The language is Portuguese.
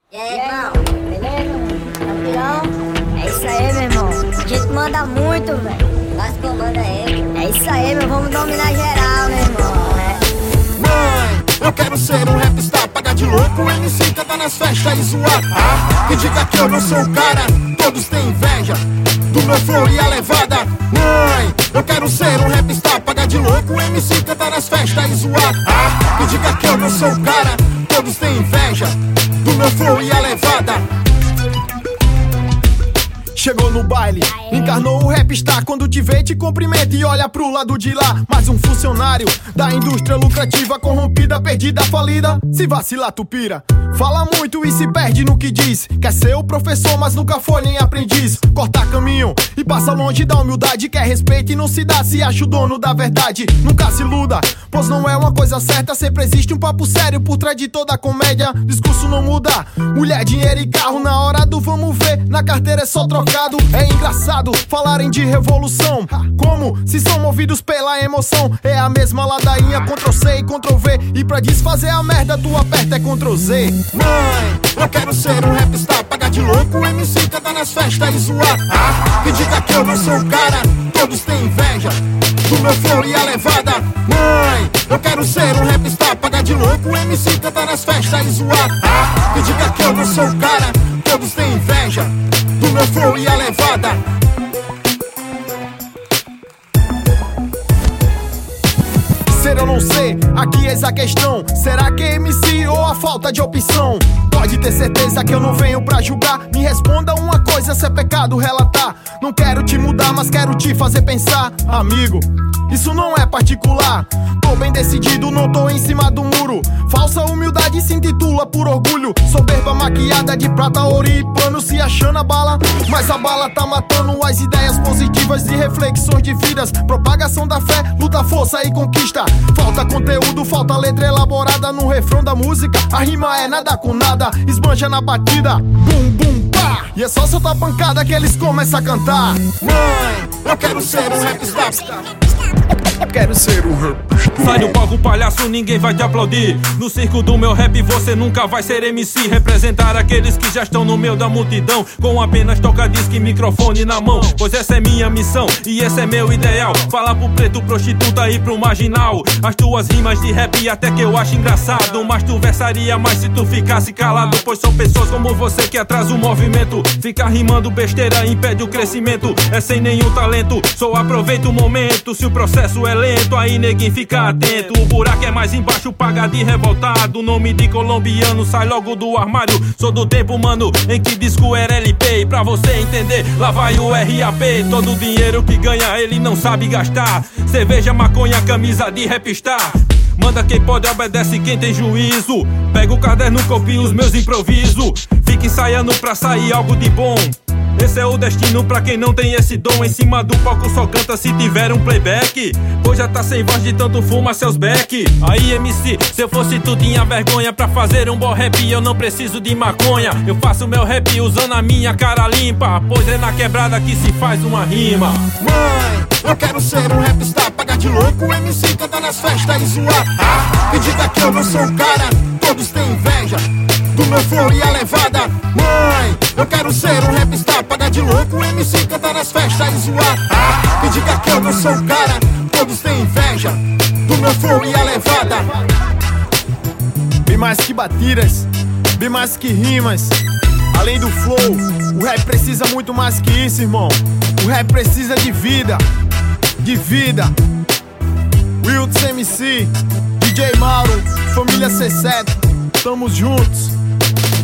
E aí, irmão? Beleza? Tranquilão? É isso aí, meu irmão. A gente manda muito, velho. Nós comanda aí. É isso aí, meu. Vamos dominar geral, meu irmão. Mãe, eu quero ser um rapstar, pagar de louco, o MC cantar nas festas e zoar. Que diga que eu não sou o cara, todos têm inveja do meu flow e a levada. Mãe, eu quero ser um rapstar, pagar de louco, o MC cantar nas festas e zoar. Que diga que eu não sou o cara, todos têm inveja do meu flow e a levada. Chegou no baile, encarnou o rapstar. Quando te vê, te cumprimenta e olha pro lado de lá. Mais um funcionário da indústria lucrativa, corrompida, perdida, falida. Se vacilar, tu pira. Fala muito e se perde no que diz. Quer ser o professor, mas nunca foi nem aprendiz. Cortar caminho e passa longe da humildade. Quer respeito e não se dá, se acha o dono da verdade. Nunca se iluda, pois não é uma coisa certa. Sempre existe um papo sério por trás de toda a comédia. Discurso não muda, mulher, dinheiro e carro. Na hora do vamos ver, na carteira é só trocar. É engraçado falarem de revolução, como se são movidos pela emoção. É a mesma ladainha, Ctrl-C e Ctrl-V. E pra desfazer a merda tu aperta é Ctrl-Z. Mãe, eu quero ser um rapstar, pagar de louco, o MC cantar nas festas e zoar. Que diga que eu não sou o cara, todos têm inveja do meu flow e a levada. Mãe, eu quero ser um rapstar, pagar de louco, o MC cantar nas festas e zoar. Que diga que eu não sou o cara, todos têm inveja do meu flow e a levada. Ser ou não ser, aqui eis a questão. Será que é MC ou a falta de opção? Pode ter certeza que eu não venho pra julgar. Me responda uma coisa, se é pecado relatar. Não quero te mudar, mas quero te fazer pensar. Amigo, isso não é particular. Tô bem decidido, não tô em cima do muro. Falsa humildade se intitula por orgulho. Soberba maquiada de prata, ouro e pano, se achando a bala. Mas a bala tá matando as ideias positivas e reflexões de vidas. Propagação da fé, luta, força e conquista. Falta conteúdo, falta letra elaborada no refrão da música. A rima é nada com nada, esbanja na batida. Bum, bum, pá. E é só soltar pancada que eles começam a cantar. Mãe, eu quero ser um rapstar. Quero ser um rapstar. Sai do palco, palhaço, ninguém vai te aplaudir. No circo do meu rap você nunca vai ser MC. Representar aqueles que já estão no meio da multidão, com apenas toca-disco e microfone na mão. Pois essa é minha missão e esse é meu ideal. Falar pro preto, prostituta e pro marginal. As tuas rimas de rap até que eu acho engraçado, mas tu versaria mais se tu ficasse calado. Pois são pessoas como você que atrasa o movimento. Ficar rimando besteira impede o crescimento. É sem nenhum talento, só aproveita o momento. Se o processo é lento, aí neguinho fica atento. O buraco é mais embaixo, paga de revoltado. Nome de colombiano sai logo do armário. Sou do tempo, mano, em que disco era LP. E pra você entender, lá vai o RAP. Todo o dinheiro que ganha ele não sabe gastar. Cerveja, maconha, camisa de rapstar. Manda quem pode, obedece quem tem juízo. Pega o caderno, copia os meus improvisos. Fica ensaiando pra sair algo de bom. Esse é o destino pra quem não tem esse dom. Em cima do palco só canta se tiver um playback. Pois já tá sem voz de tanto fuma seus beck. Aí MC, se eu fosse tu tinha vergonha. Pra fazer um bom rap eu não preciso de maconha. Eu faço meu rap usando a minha cara limpa. Pois é na quebrada que se faz uma rima. Mãe, eu quero ser um rapstar, pagar de louco, o MC cantar nas festas e zoar. Que diga que eu não sou o cara, todos têm inveja do meu flow e a levada. Mãe, eu quero ser um rapstar, pagar de louco, o MC cantar nas festas e zoar. Que diga que eu não sou o cara, todos têm inveja do meu flow e a levada. Bem mais que batidas, bem mais que rimas. Além do flow, o rap precisa muito mais que isso, irmão. O rap precisa de vida, de vida. Wilds MC, DJ Mauro, família C7, tamo juntos.